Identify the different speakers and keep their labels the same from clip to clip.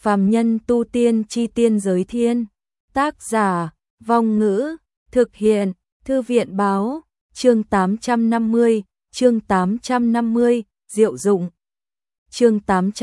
Speaker 1: Phàm nhân tu tiên chi tiên giới thiên. Tác giả, Vong Ngữ, thực hiện, Thư viện báo, chương 850, Diệu dụng. Chương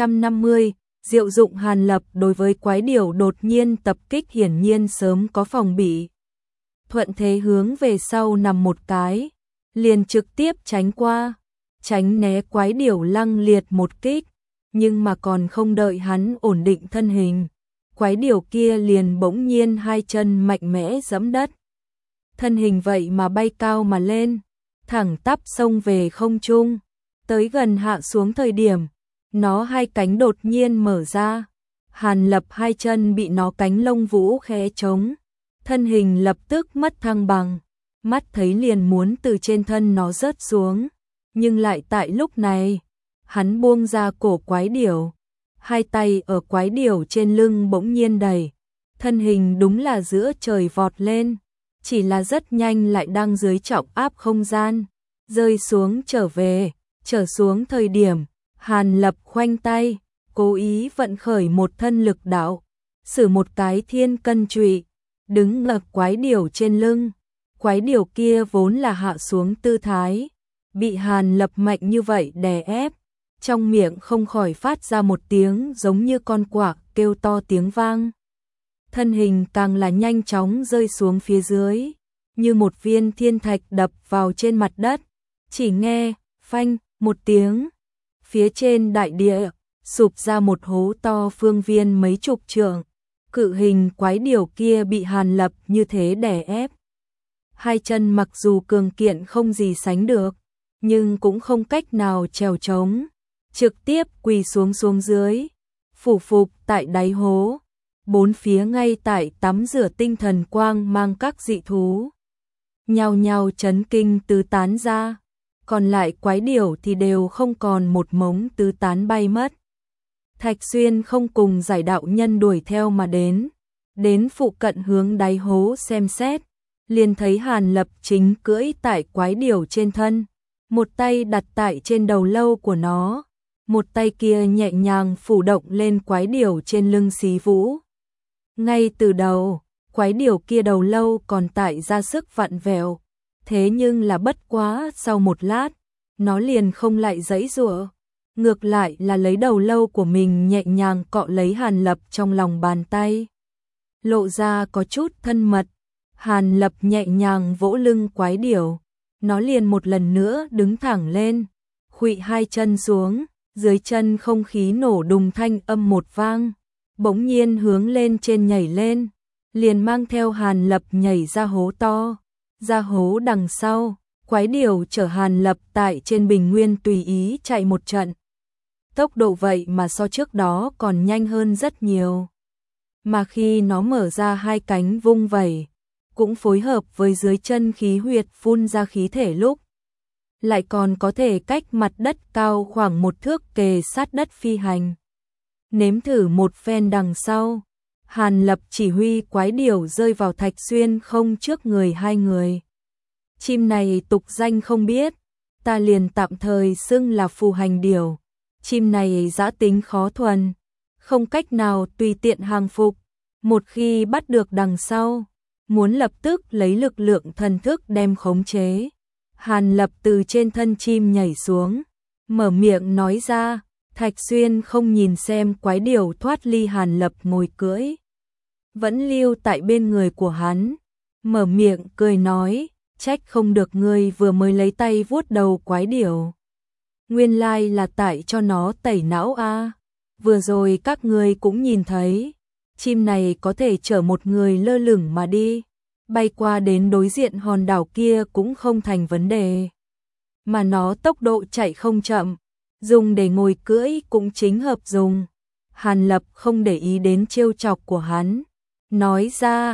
Speaker 1: 850, Diệu dụng. Hàn Lập đối với quái điểu đột nhiên tập kích hiển nhiên sớm có phòng bị. Thuận thế hướng về sau nằm một cái, liền trực tiếp tránh qua, tránh né quái điểu lăng liệt một kích, nhưng mà còn không đợi hắn ổn định thân hình, quái điểu kia liền bỗng nhiên hai chân mạnh mẽ giẫm đất. Thân hình vậy mà bay cao mà lên, thẳng tắp xông về không trung, tới gần hạ xuống thời điểm, nó hai cánh đột nhiên mở ra, Hàn Lập hai chân bị nó cánh lông vũ khẽ trống, thân hình lập tức mất thăng bằng, mắt thấy liền muốn từ trên thân nó rớt xuống, nhưng lại tại lúc này, hắn buông ra cổ quái điểu, hai tay ở quái điểu trên lưng bỗng nhiên đẩy, thân hình đúng là giữa trời vọt lên, chỉ là rất nhanh lại đang dưới trọng áp không gian, rơi xuống trở xuống thời điểm, Hàn Lập khoanh tay, cố ý vận khởi một thân lực đạo, sử một cái thiên cân trụy, đứng ngập quái điểu trên lưng, quái điểu kia vốn là hạ xuống tư thái, bị Hàn Lập mạnh như vậy đè ép, trong miệng không khỏi phát ra một tiếng giống như con quạ kêu to tiếng vang. Thân hình càng là nhanh chóng rơi xuống phía dưới, như một viên thiên thạch đập vào trên mặt đất, chỉ nghe phanh một tiếng, phía trên đại địa sụp ra một hố to phương viên mấy chục trượng, cự hình quái điểu kia bị Hàn Lập như thế đè ép. Hai chân mặc dù cường kiện không gì sánh được, nhưng cũng không cách nào trèo trống, trực tiếp quỳ xuống dưới, phủ phục tại đáy hố, bốn phía ngay tại tắm rửa tinh thần quang mang các dị thú. Nhao nhao chấn kinh tứ tán ra, còn lại quái điểu thì đều không còn một mống tứ tán bay mất. Thạch Xuyên không cùng giải đạo nhân đuổi theo mà đến phụ cận hướng đáy hố xem xét, liền thấy Hàn Lập chính cưỡi tại quái điểu trên thân, một tay đặt tại trên đầu lâu của nó, một tay kia nhẹ nhàng phủ động lên quái điểu trên lưng xí vũ. Ngay từ đầu, quái điểu kia đầu lâu còn tại ra sức vặn vẹo, thế nhưng là bất quá sau một lát, nó liền không lại giãy giụa, ngược lại là lấy đầu lâu của mình nhẹ nhàng cọ lấy Hàn Lập trong lòng bàn tay. Lộ ra có chút thân mật, Hàn Lập nhẹ nhàng vỗ lưng quái điểu, nó liền một lần nữa đứng thẳng lên, khuỵu hai chân xuống, dưới chân không khí nổ đùng thanh âm một vang, bỗng nhiên hướng lên trên nhảy lên, liền mang theo Hàn Lập nhảy ra hố to, ra hố đằng sau, quái điểu chở Hàn Lập tại trên bình nguyên tùy ý chạy một trận. Tốc độ vậy mà so trước đó còn nhanh hơn rất nhiều. Mà khi nó mở ra hai cánh vung vẩy, cũng phối hợp với dưới chân khí huyệt phun ra khí thể lúc, lại còn có thể cách mặt đất cao khoảng một thước kề sát đất phi hành. Nếm thử một phen đằng sau, Hàn Lập chỉ huy quái điểu rơi vào Thạch Xuyên không trước người hai người. Chim này tục danh không biết, ta liền tạm thời xưng là phù hành điểu. Chim này dã tính khó thuần, không cách nào tùy tiện hàng phục, một khi bắt được đằng sau, muốn lập tức lấy lực lượng thần thức đem khống chế. Hàn Lập từ trên thân chim nhảy xuống, mở miệng nói ra, Thạch Xuyên không nhìn xem quái điểu thoát ly Hàn Lập ngồi cưỡi, vẫn lưu tại bên người của hắn, mở miệng cười nói, trách không được ngươi vừa mới lấy tay vuốt đầu quái điểu. Nguyên lai là tại cho nó tẩy não a. Vừa rồi các ngươi cũng nhìn thấy, chim này có thể chở một người lơ lửng mà đi, bay qua đến đối diện hòn đảo kia cũng không thành vấn đề. Mà nó tốc độ chạy không chậm, dùng để ngồi cưỡi cũng chính hợp dùng. Hàn Lập không để ý đến trêu chọc của hắn, nói ra,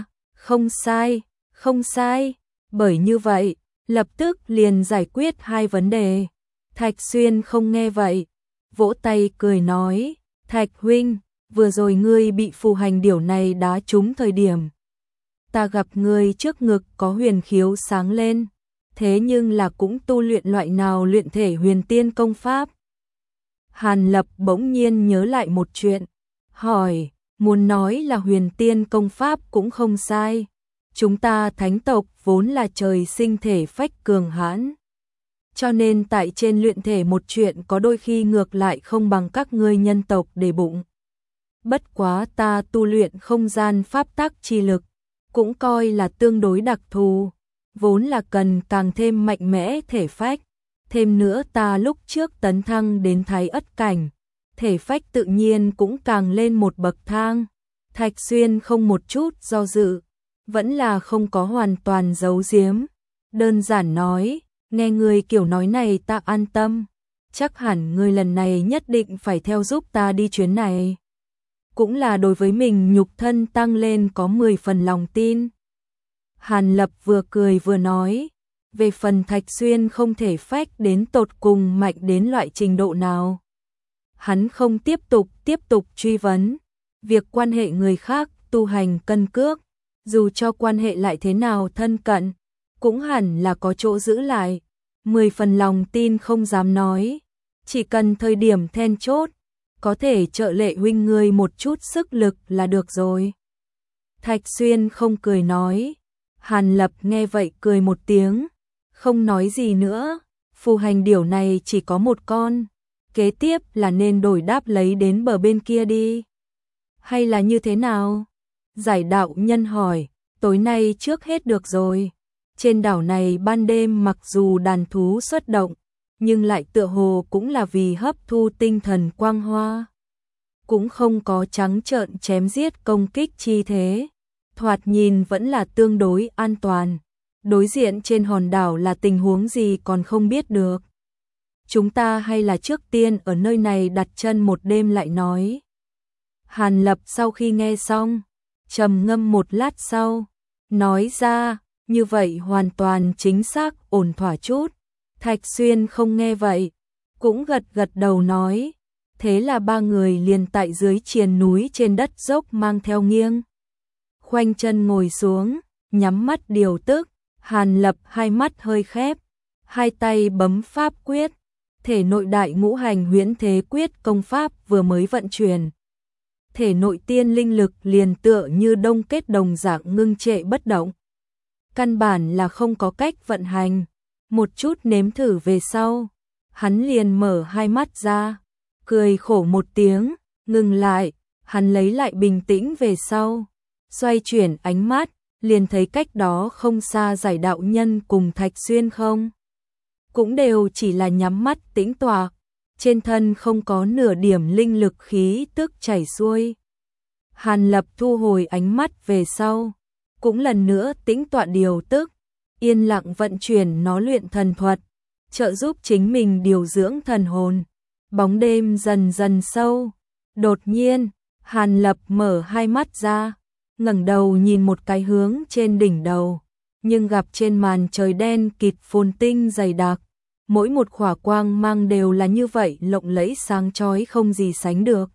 Speaker 1: không sai, bởi như vậy, lập tức liền giải quyết hai vấn đề. Thạch Xuyên không nghe vậy, vỗ tay cười nói, Thạch huynh, vừa rồi ngươi bị phù hành điểu này đá trúng thời điểm. Ta gặp ngươi trước ngực có huyền khiếu sáng lên, thế nhưng là cũng tu luyện loại nào luyện thể huyền tiên công pháp. Hàn Lập bỗng nhiên nhớ lại một chuyện, hỏi, Muốn nói là huyền tiên công pháp cũng không sai. Chúng ta thánh tộc vốn là trời sinh thể phách cường hãn. Cho nên tại trên luyện thể một chuyện có đôi khi ngược lại không bằng các ngươi nhân tộc để bụng. Bất quá ta tu luyện không gian pháp tắc chi lực, cũng coi là tương đối đặc thù, vốn là cần càng thêm mạnh mẽ thể phách. Thêm nữa ta lúc trước tấn thăng đến Thái Ất cảnh, thể phách tự nhiên cũng càng lên một bậc thang. Thạch Xuyên không một chút do dự, vẫn là không có hoàn toàn giấu giếm. Đơn giản nói, nghe người kiểu nói này ta an tâm, chắc hẳn người lần này nhất định phải theo giúp ta đi chuyến này. Cũng là đối với mình nhục thân tăng lên có 10 phần lòng tin. Hàn Lập vừa cười vừa nói, về phần Thạch Xuyên không thể phách đến tột cùng mạnh đến loại trình độ nào. Hắn không tiếp tục truy vấn, việc quan hệ người khác tu hành cân cước, dù cho quan hệ lại thế nào thân cận, cũng hẳn là có chỗ giữ lại. 10 phần lòng tin không dám nói, chỉ cần thời điểm then chốt, có thể trợ Lệ huynh ngươi một chút sức lực là được rồi. Thạch Xuyên không cười nói. Hàn Lập nghe vậy cười một tiếng, không nói gì nữa. Phù hành điểu này chỉ có một con, kế tiếp là nên đổi đáp lấy đến bờ bên kia đi. Hay là như thế nào? Giải đạo nhân hỏi. Tối nay trước hết được rồi. Trên đảo này ban đêm mặc dù đàn thú xuất động, nhưng lại tựa hồ cũng là vì hấp thu tinh thần quang hoa. Cũng không có trắng trợn chém giết công kích chi thế. Thoạt nhìn vẫn là tương đối an toàn. Đối diện trên hòn đảo là tình huống gì còn không biết được. Chúng ta hay là trước tiên ở nơi này đặt chân một đêm lại nói. Hàn Lập sau khi nghe xong, trầm ngâm một lát sau, nói ra, như vậy hoàn toàn chính xác ổn thỏa chút. Thạch Xuyên không nghe vậy, cũng gật đầu nói, thế là ba người liền tại dưới triền núi trên đất dốc mang theo nghiêng. Khoanh chân ngồi xuống, nhắm mắt điều tức. Hàn Lập hai mắt hơi khép, hai tay bấm pháp quyết, thể nội đại ngũ hành huyễn thế quyết công pháp vừa mới vận chuyển. Thể nội tiên linh lực liền tựa như đông kết đồng dạng ngưng trệ bất động. Căn bản là không có cách vận hành. Một chút nếm thử về sau, hắn liền mở hai mắt ra, cười khổ một tiếng, ngừng lại, hắn lấy lại bình tĩnh về sau, xoay chuyển ánh mắt, liền thấy cách đó không xa Giải đạo nhân cùng Thạch Xuyên không. Cũng đều chỉ là nhắm mắt tĩnh tọa, trên thân không có nửa điểm linh lực khí tức chảy xuôi. Hàn Lập thu hồi ánh mắt về sau, cũng lần nữa tĩnh tọa điều tức, yên lặng vận chuyển nó luyện thần thuật, trợ giúp chính mình điều dưỡng thần hồn. Bóng đêm dần dần sâu, đột nhiên, Hàn Lập mở hai mắt ra, ngẩng đầu nhìn một cái hướng trên đỉnh đầu, nhưng gặp trên màn trời đen kịt phồn tinh dày đặc, mỗi một khỏa quang mang đều là như vậy lộng lẫy sáng chói không gì sánh được.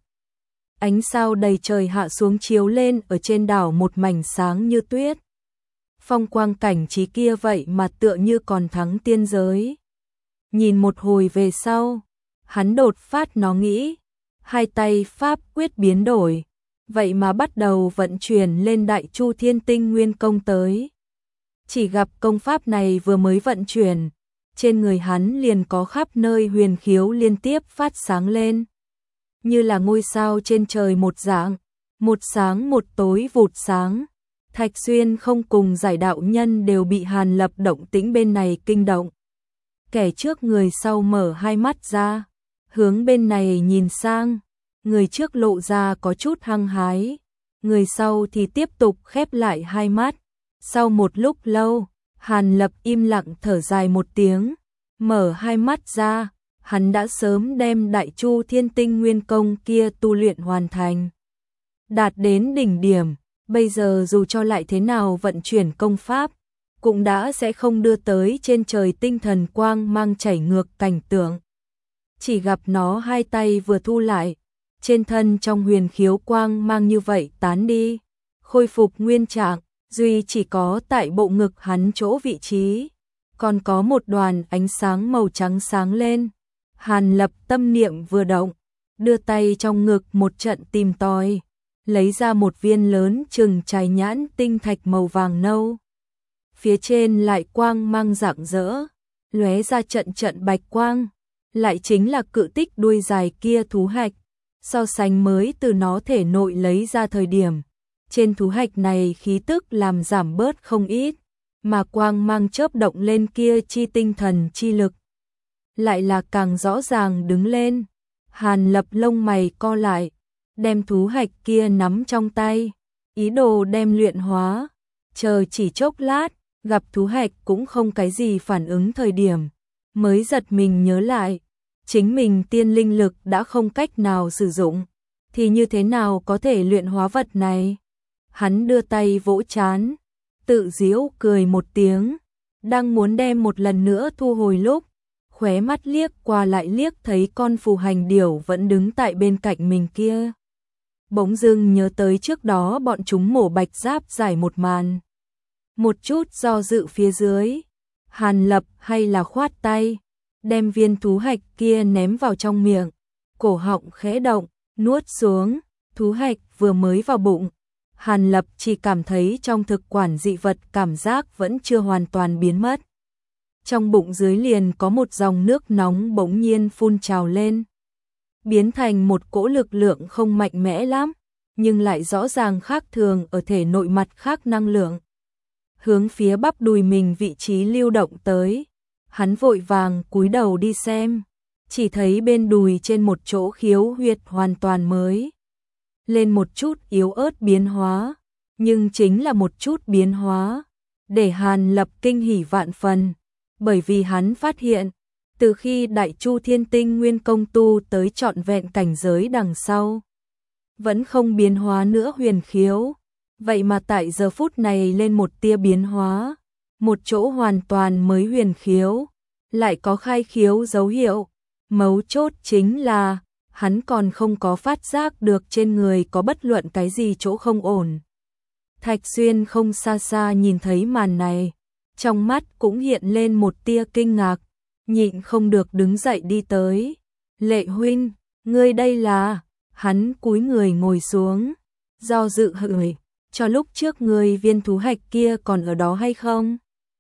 Speaker 1: Ánh sao đầy trời hạ xuống chiếu lên ở trên đảo một mảnh sáng như tuyết. Phong quang cảnh trí kia vậy mà tựa như còn thắng tiên giới. Nhìn một hồi về sau, hắn đột phát nó nghĩ, hai tay pháp quyết biến đổi, vậy mà bắt đầu vận chuyển lên Đại Chu Thiên Tinh Nguyên công tới. Chỉ gặp công pháp này vừa mới vận chuyển, trên người hắn liền có khắp nơi huyền khiếu liên tiếp phát sáng lên, như là ngôi sao trên trời một dạng, một sáng một tối vụt sáng. Thạch Xuyên không cùng Giải đạo nhân đều bị Hàn Lập động tĩnh bên này kinh động. Kẻ trước người sau mở hai mắt ra, hướng bên này nhìn sang, người trước lộ ra có chút hăng hái, người sau thì tiếp tục khép lại hai mắt. Sau một lúc lâu, Hàn Lập im lặng thở dài một tiếng, mở hai mắt ra, hắn đã sớm đem Đại Chu Thiên Tinh Nguyên công kia tu luyện hoàn thành, đạt đến đỉnh điểm. Bây giờ dù cho lại thế nào vận chuyển công pháp, cũng đã sẽ không đưa tới trên trời tinh thần quang mang chảy ngược cảnh tượng. Chỉ gặp nó hai tay vừa thu lại, trên thân trong huyền khiếu quang mang như vậy tán đi, khôi phục nguyên trạng, duy chỉ có tại bộ ngực hắn chỗ vị trí, còn có một đoàn ánh sáng màu trắng sáng lên. Hàn Lập tâm niệm vừa động, đưa tay trong ngực một trận tìm tòi, lấy ra một viên lớn chừng trái nhãn tinh thạch màu vàng nâu. Phía trên lại quang mang rạng rỡ, lóe ra trận trận bạch quang, lại chính là cự tích đuôi dài kia thú hạch. So sánh mới từ nó thể nội lấy ra thời điểm, trên thú hạch này khí tức làm giảm bớt không ít, mà quang mang chớp động lên kia chi tinh thần chi lực lại là càng rõ ràng đứng lên. Hàn Lập lông mày co lại, đem thú hạch kia nắm trong tay, ý đồ đem luyện hóa. Chờ chỉ chốc lát, gặp thú hạch cũng không cái gì phản ứng thời điểm, mới giật mình nhớ lại, chính mình tiên linh lực đã không cách nào sử dụng, thì như thế nào có thể luyện hóa vật này? Hắn đưa tay vỗ trán, tự giễu cười một tiếng, đang muốn đem một lần nữa thu hồi lúc, khóe mắt liếc qua lại liếc thấy con phù hành điểu vẫn đứng tại bên cạnh mình kia. Bỗng dưng nhớ tới trước đó bọn chúng mổ bạch giáp giải một màn. Một chút do dự phía dưới, Hàn Lập hay là khoát tay, đem viên thú hạch kia ném vào trong miệng, cổ họng khẽ động, nuốt xuống, thú hạch vừa mới vào bụng. Hàn Lập chỉ cảm thấy trong thực quản dị vật cảm giác vẫn chưa hoàn toàn biến mất. Trong bụng dưới liền có một dòng nước nóng bỗng nhiên phun trào lên, biến thành một cỗ lực lượng không mạnh mẽ lắm, nhưng lại rõ ràng khác thường ở thể nội mặt khác năng lượng. Hướng phía bắp đùi mình vị trí lưu động tới, hắn vội vàng cúi đầu đi xem, chỉ thấy bên đùi trên một chỗ khiếu huyệt hoàn toàn mới lên một chút yếu ớt biến hóa, nhưng chính là một chút biến hóa, để Hàn Lập kinh hỉ vạn phần, bởi vì hắn phát hiện, từ khi Đại Chu Thiên Tinh Nguyên Công tu tới trọn vẹn cảnh giới đằng sau, vẫn không biến hóa nữa huyền khiếu, vậy mà tại giờ phút này lên một tia biến hóa, một chỗ hoàn toàn mới huyền khiếu, lại có khai khiếu dấu hiệu, mấu chốt chính là hắn còn không có phát giác được trên người có bất luận cái gì chỗ không ổn. Thạch Xuyên không xa xa nhìn thấy màn này, trong mắt cũng hiện lên một tia kinh ngạc, nhịn không được đứng dậy đi tới. Lệ huynh, ngươi đây là? Hắn cúi người ngồi xuống, do dự hỏi, cho lúc trước ngươi viên thú hạch kia còn ở đó hay không?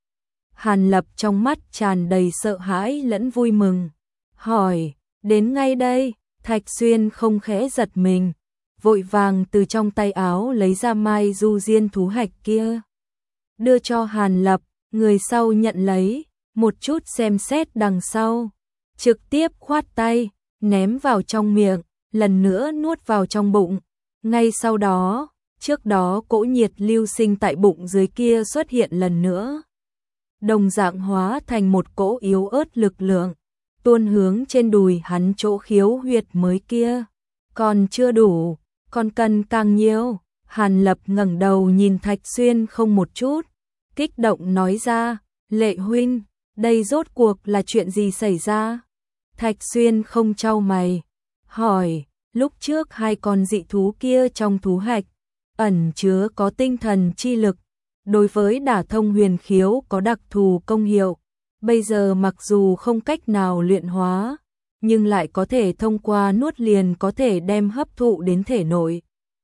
Speaker 1: Hàn Lập trong mắt tràn đầy sợ hãi lẫn vui mừng, hỏi, đến ngay đây. Thạch Xuyên không khẽ giật mình, vội vàng từ trong tay áo lấy ra mai du diên thú hạch kia, đưa cho Hàn Lập, người sau nhận lấy, một chút xem xét đằng sau, trực tiếp khoát tay, ném vào trong miệng, lần nữa nuốt vào trong bụng. Ngay sau đó, trước đó cỗ nhiệt lưu sinh tại bụng dưới kia xuất hiện lần nữa, đồng dạng hóa thành một cỗ yếu ớt lực lượng, tuôn hướng trên đùi hắn chỗ khiếu huyệt mới kia. Còn chưa đủ, còn cần càng nhiều. Hàn Lập ngẩng đầu nhìn Thạch Xuyên không một chút, kích động nói ra, Lệ huynh, đây rốt cuộc là chuyện gì xảy ra? Thạch Xuyên không chau mày, hỏi, lúc trước hai con dị thú kia trong thú hạch, ẩn chứa có tinh thần chi lực, đối với đả thông huyền khiếu có đặc thù công hiệu. Bây giờ mặc dù không cách nào luyện hóa, nhưng lại có thể thông qua nuốt liền có thể đem hấp thụ đến thể nội.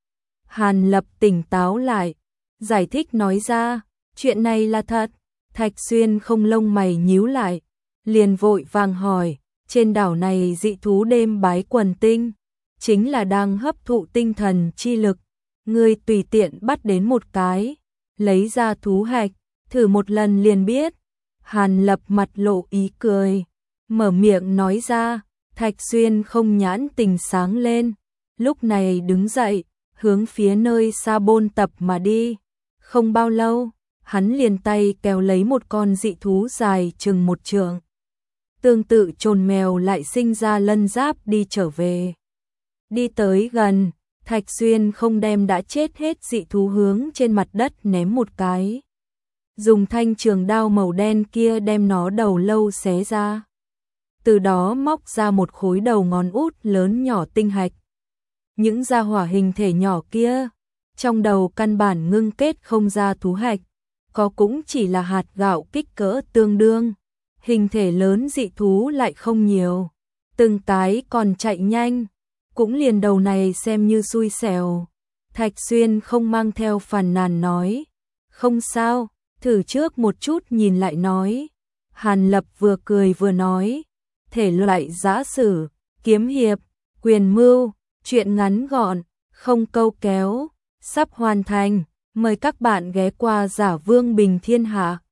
Speaker 1: Hàn Lập tỉnh táo lại, giải thích nói ra, chuyện này là thật. Thạch Xuyên không lông mày nhíu lại, liền vội vàng hỏi, trên đảo này dị thú đêm bái quần tinh, chính là đang hấp thụ tinh thần chi lực. Ngươi tùy tiện bắt đến một cái, lấy ra thú hạch, thử một lần liền biết. Hàn Lập mặt lộ ý cười, mở miệng nói ra. Thạch Xuyên không nhãn tình sáng lên, lúc này đứng dậy, hướng phía nơi xa bôn tập mà đi. Không bao lâu, hắn liền tay kéo lấy một con dị thú dài chừng một trượng. Tương tự trồn mèo lại sinh ra lân giáp đi trở về. Đi tới gần, Thạch Xuyên không đem đã chết hết dị thú hướng trên mặt đất ném một cái, dùng thanh trường đao màu đen kia đem nó đầu lâu xé ra. Từ đó móc ra một khối đầu ngón út lớn nhỏ tinh hạch. Những gia hỏa hình thể nhỏ kia, trong đầu căn bản ngưng kết không ra thú hạch, có cũng chỉ là hạt gạo kích cỡ tương đương. Hình thể lớn dị thú lại không nhiều, từng cái còn chạy nhanh, cũng liền đầu này xem như xui xẻo. Thạch Xuyên không mang theo phàn nàn nói, không sao, thử trước một chút nhìn lại nói. Hàn Lập vừa cười vừa nói, thể loại giã sử, kiếm hiệp, quyền mưu, truyện ngắn gọn, không câu kéo, sắp hoàn thành, mời các bạn ghé qua Giả Vương Bình Thiên Hạ.